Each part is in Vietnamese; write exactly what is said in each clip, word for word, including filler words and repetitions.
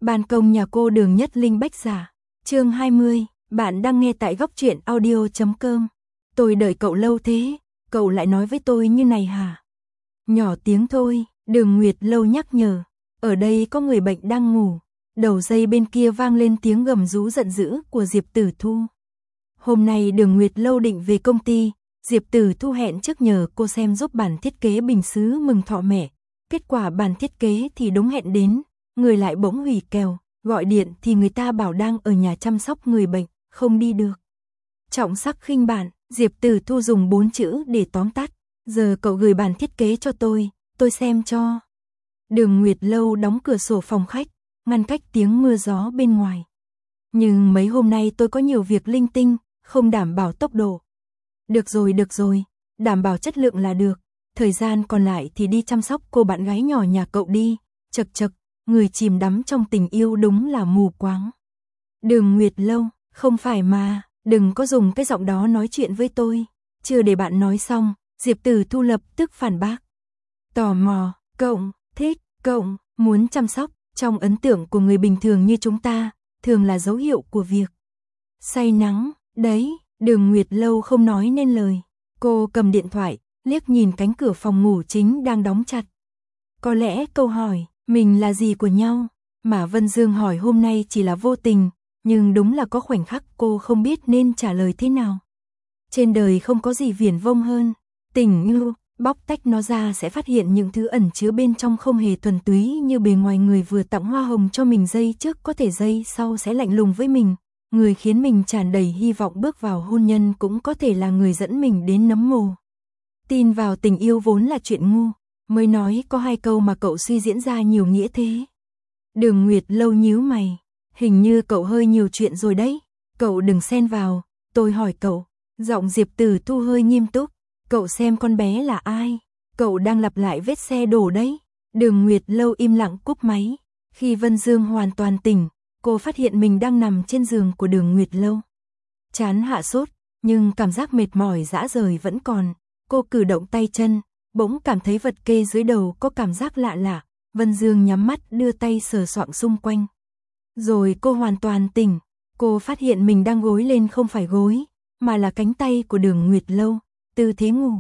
Ban công nhà cô Đường Nhất Linh Bách Giả. Chương hai mươi, bạn đang nghe tại góc truyện audio chấm com. Tôi đợi cậu lâu thế, cậu lại nói với tôi như này hả? Nhỏ tiếng thôi, Đường Nguyệt Lâu nhắc nhở. Ở đây có người bệnh đang ngủ. Đầu dây bên kia vang lên tiếng gầm rú giận dữ của Diệp Tử Thu. Hôm nay Đường Nguyệt Lâu định về công ty, Diệp Tử Thu hẹn trước nhờ cô xem giúp bản thiết kế bình sứ mừng thọ mẹ. Kết quả bản thiết kế thì đúng hẹn đến, người lại bỗng hủy kèo, gọi điện thì người ta bảo đang ở nhà chăm sóc người bệnh, không đi được. Trọng sắc khinh bản, Diệp Tử Thu dùng bốn chữ để tóm tắt. Giờ cậu gửi bản thiết kế cho tôi, tôi xem cho. Đường Nguyệt Lâu đóng cửa sổ phòng khách, ngăn cách tiếng mưa gió bên ngoài. Nhưng mấy hôm nay tôi có nhiều việc linh tinh, không đảm bảo tốc độ. Được rồi, được rồi, đảm bảo chất lượng là được. Thời gian còn lại thì đi chăm sóc cô bạn gái nhỏ nhà cậu đi. Chật chật, người chìm đắm trong tình yêu đúng là mù quáng. Đường Nguyệt Lâu, không phải mà, đừng có dùng cái giọng đó nói chuyện với tôi. Chưa để bạn nói xong, Diệp Tử Thu lập tức phản bác. Tò mò, cộng, thích, cộng, muốn chăm sóc, trong ấn tượng của người bình thường như chúng ta, thường là dấu hiệu của việc say nắng, đấy. Đường Nguyệt Lâu không nói nên lời. Cô cầm điện thoại, liếc nhìn cánh cửa phòng ngủ chính đang đóng chặt. Có lẽ câu hỏi, mình là gì của nhau, mà Vân Dương hỏi hôm nay chỉ là vô tình, nhưng đúng là có khoảnh khắc cô không biết nên trả lời thế nào. Trên đời không có gì viển vông hơn tình yêu, bóc tách nó ra sẽ phát hiện những thứ ẩn chứa bên trong không hề thuần túy như bề ngoài. Người vừa tặng hoa hồng cho mình giây trước có thể giây sau sẽ lạnh lùng với mình. Người khiến mình tràn đầy hy vọng bước vào hôn nhân cũng có thể là người dẫn mình đến nấm mồ. Tin vào tình yêu vốn là chuyện ngu, mới nói có hai câu mà cậu suy diễn ra nhiều nghĩa thế. Đường Nguyệt Lâu nhíu mày, hình như cậu hơi nhiều chuyện rồi đấy, cậu đừng xen vào, tôi hỏi cậu. Giọng Diệp Tử Thu hơi nghiêm túc, cậu xem con bé là ai, cậu đang lặp lại vết xe đổ đấy. Đường Nguyệt Lâu im lặng cúp máy, khi Vân Dương hoàn toàn tỉnh, cô phát hiện mình đang nằm trên giường của Đường Nguyệt Lâu. Chán hạ sốt, nhưng cảm giác mệt mỏi rã rời vẫn còn. Cô cử động tay chân, bỗng cảm thấy vật kê dưới đầu có cảm giác lạ lạ. Vân Dương nhắm mắt đưa tay sờ soạng xung quanh. Rồi cô hoàn toàn tỉnh, cô phát hiện mình đang gối lên không phải gối, mà là cánh tay của Đường Nguyệt Lâu, tư thế ngủ.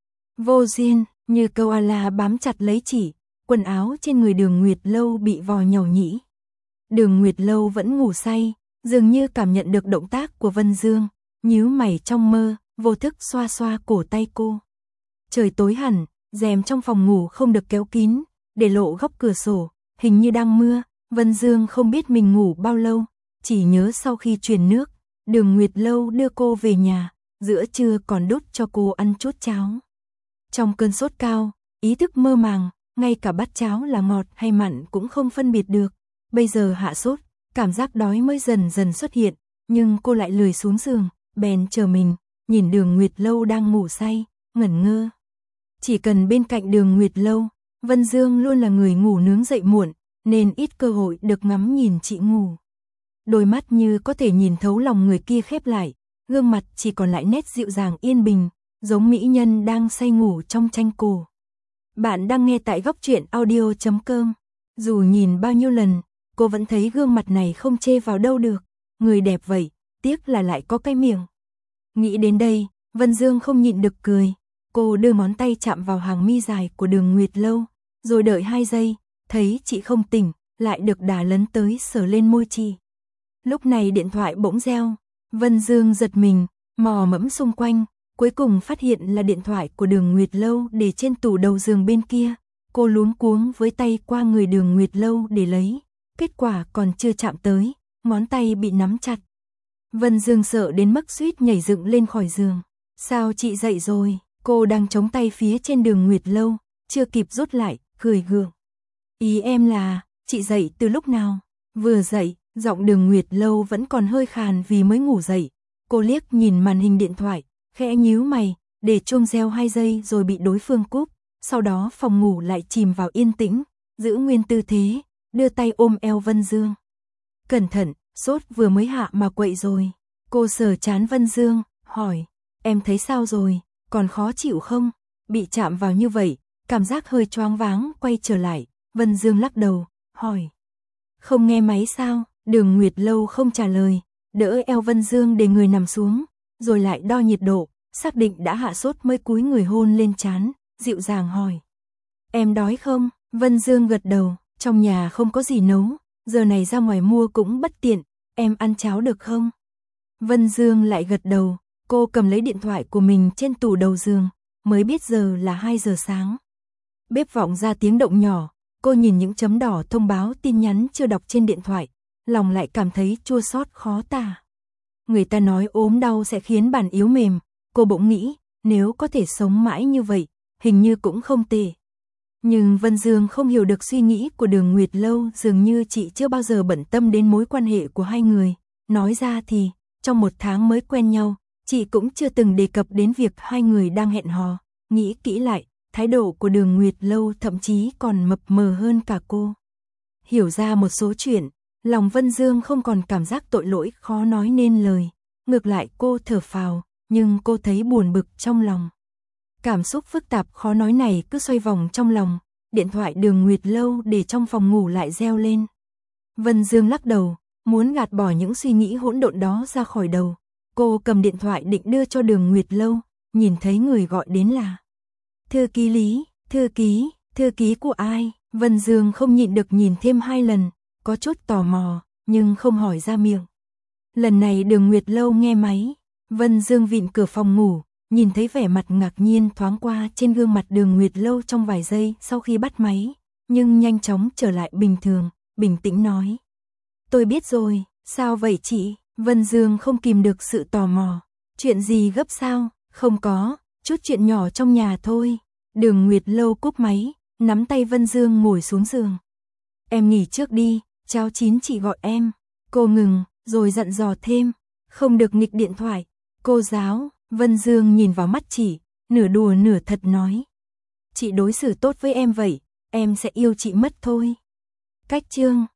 Vô duyên, như koala bám chặt lấy chỉ, quần áo trên người Đường Nguyệt Lâu bị vò nhàu nhĩ. Đường Nguyệt Lâu vẫn ngủ say, dường như cảm nhận được động tác của Vân Dương, nhíu mày trong mơ, vô thức xoa xoa cổ tay cô. Trời tối hẳn, rèm trong phòng ngủ không được kéo kín, để lộ góc cửa sổ, hình như đang mưa. Vân Dương không biết mình ngủ bao lâu, chỉ nhớ sau khi truyền nước, Đường Nguyệt Lâu đưa cô về nhà, giữa trưa còn đút cho cô ăn chút cháo. Trong cơn sốt cao, ý thức mơ màng, ngay cả bát cháo là ngọt hay mặn cũng không phân biệt được. Bây giờ hạ sốt, cảm giác đói mới dần dần xuất hiện, nhưng cô lại lười xuống giường, bèn chờ mình, nhìn Đường Nguyệt Lâu đang ngủ say, ngẩn ngơ. Chỉ cần bên cạnh Đường Nguyệt Lâu, Vân Dương luôn là người ngủ nướng dậy muộn, nên ít cơ hội được ngắm nhìn chị ngủ. Đôi mắt như có thể nhìn thấu lòng người kia khép lại, gương mặt chỉ còn lại nét dịu dàng yên bình, giống mỹ nhân đang say ngủ trong tranh cổ. Bạn đang nghe tại góc truyện audio chấm com. Dù nhìn bao nhiêu lần, cô vẫn thấy gương mặt này không chê vào đâu được. Người đẹp vậy, tiếc là lại có cái miệng. Nghĩ đến đây, Vân Dương không nhịn được cười. Cô đưa ngón tay chạm vào hàng mi dài của Đường Nguyệt Lâu, rồi đợi hai giây, thấy chị không tỉnh, lại được đà lấn tới sờ lên môi chị. Lúc này điện thoại bỗng reo, Vân Dương giật mình, mò mẫm xung quanh, cuối cùng phát hiện là điện thoại của Đường Nguyệt Lâu để trên tủ đầu giường bên kia. Cô luống cuống với tay qua người Đường Nguyệt Lâu để lấy, kết quả còn chưa chạm tới, ngón tay bị nắm chặt. Vân Dương sợ đến mức suýt nhảy dựng lên khỏi giường. Sao chị dậy rồi? Cô đang chống tay phía trên Đường Nguyệt Lâu, chưa kịp rút lại, cười gượng. Ý em là, chị dậy từ lúc nào? Vừa dậy, giọng Đường Nguyệt Lâu vẫn còn hơi khàn vì mới ngủ dậy. Cô liếc nhìn màn hình điện thoại, khẽ nhíu mày, để chuông reo hai giây rồi bị đối phương cúp. Sau đó phòng ngủ lại chìm vào yên tĩnh, giữ nguyên tư thế, đưa tay ôm eo Vân Dương. Cẩn thận, sốt vừa mới hạ mà quậy rồi. Cô sờ trán Vân Dương, hỏi, em thấy sao rồi, còn khó chịu không? Bị chạm vào như vậy, cảm giác hơi choáng váng quay trở lại. Vân Dương lắc đầu, hỏi, Không nghe máy sao? Đường Nguyệt Lâu không trả lời, đỡ eo Vân Dương để người nằm xuống, rồi lại đo nhiệt độ, xác định đã hạ sốt mới cúi người hôn lên trán, dịu dàng hỏi. Em đói không? Vân Dương gật đầu, trong nhà không có gì nấu, giờ này ra ngoài mua cũng bất tiện, em ăn cháo được không? Vân Dương lại gật đầu, cô cầm lấy điện thoại của mình trên tủ đầu giường, mới biết giờ là hai giờ sáng. Bếp vọng ra tiếng động nhỏ, cô nhìn những chấm đỏ thông báo tin nhắn chưa đọc trên điện thoại, lòng lại cảm thấy chua xót khó tả. Người ta nói ốm đau sẽ khiến bản yếu mềm, cô bỗng nghĩ, nếu có thể sống mãi như vậy, hình như cũng không tệ. Nhưng Vân Dương không hiểu được suy nghĩ của Đường Nguyệt Lâu, dường như chị chưa bao giờ bận tâm đến mối quan hệ của hai người. Nói ra thì, trong một tháng mới quen nhau, chị cũng chưa từng đề cập đến việc hai người đang hẹn hò. Nghĩ kỹ lại, thái độ của Đường Nguyệt Lâu thậm chí còn mập mờ hơn cả cô. Hiểu ra một số chuyện, lòng Vân Dương không còn cảm giác tội lỗi khó nói nên lời. Ngược lại cô thở phào, nhưng cô thấy buồn bực trong lòng. Cảm xúc phức tạp khó nói này cứ xoay vòng trong lòng, điện thoại Đường Nguyệt Lâu để trong phòng ngủ lại reo lên. Vân Dương lắc đầu, muốn gạt bỏ những suy nghĩ hỗn độn đó ra khỏi đầu. Cô cầm điện thoại định đưa cho Đường Nguyệt Lâu, nhìn thấy người gọi đến là thư ký Lý. Thư ký, thư ký của ai? Vân Dương không nhịn được nhìn thêm hai lần, có chút tò mò, nhưng không hỏi ra miệng. Lần này Đường Nguyệt Lâu nghe máy, Vân Dương vịn cửa phòng ngủ, nhìn thấy vẻ mặt ngạc nhiên thoáng qua trên gương mặt Đường Nguyệt Lâu trong vài giây sau khi bắt máy, nhưng nhanh chóng trở lại bình thường, bình tĩnh nói. Tôi biết rồi, sao vậy chị? Vân Dương không kìm được sự tò mò. Chuyện gì gấp sao? Không có, chút chuyện nhỏ trong nhà thôi. Đường Nguyệt Lâu cúp máy, nắm tay Vân Dương ngồi xuống giường. Em nghỉ trước đi, cháo chín chị gọi em. Cô ngừng, rồi dặn dò thêm, không được nghịch điện thoại. Cô giáo, Vân Dương nhìn vào mắt chị, nửa đùa nửa thật nói. Chị đối xử tốt với em vậy, em sẽ yêu chị mất thôi. Cách chương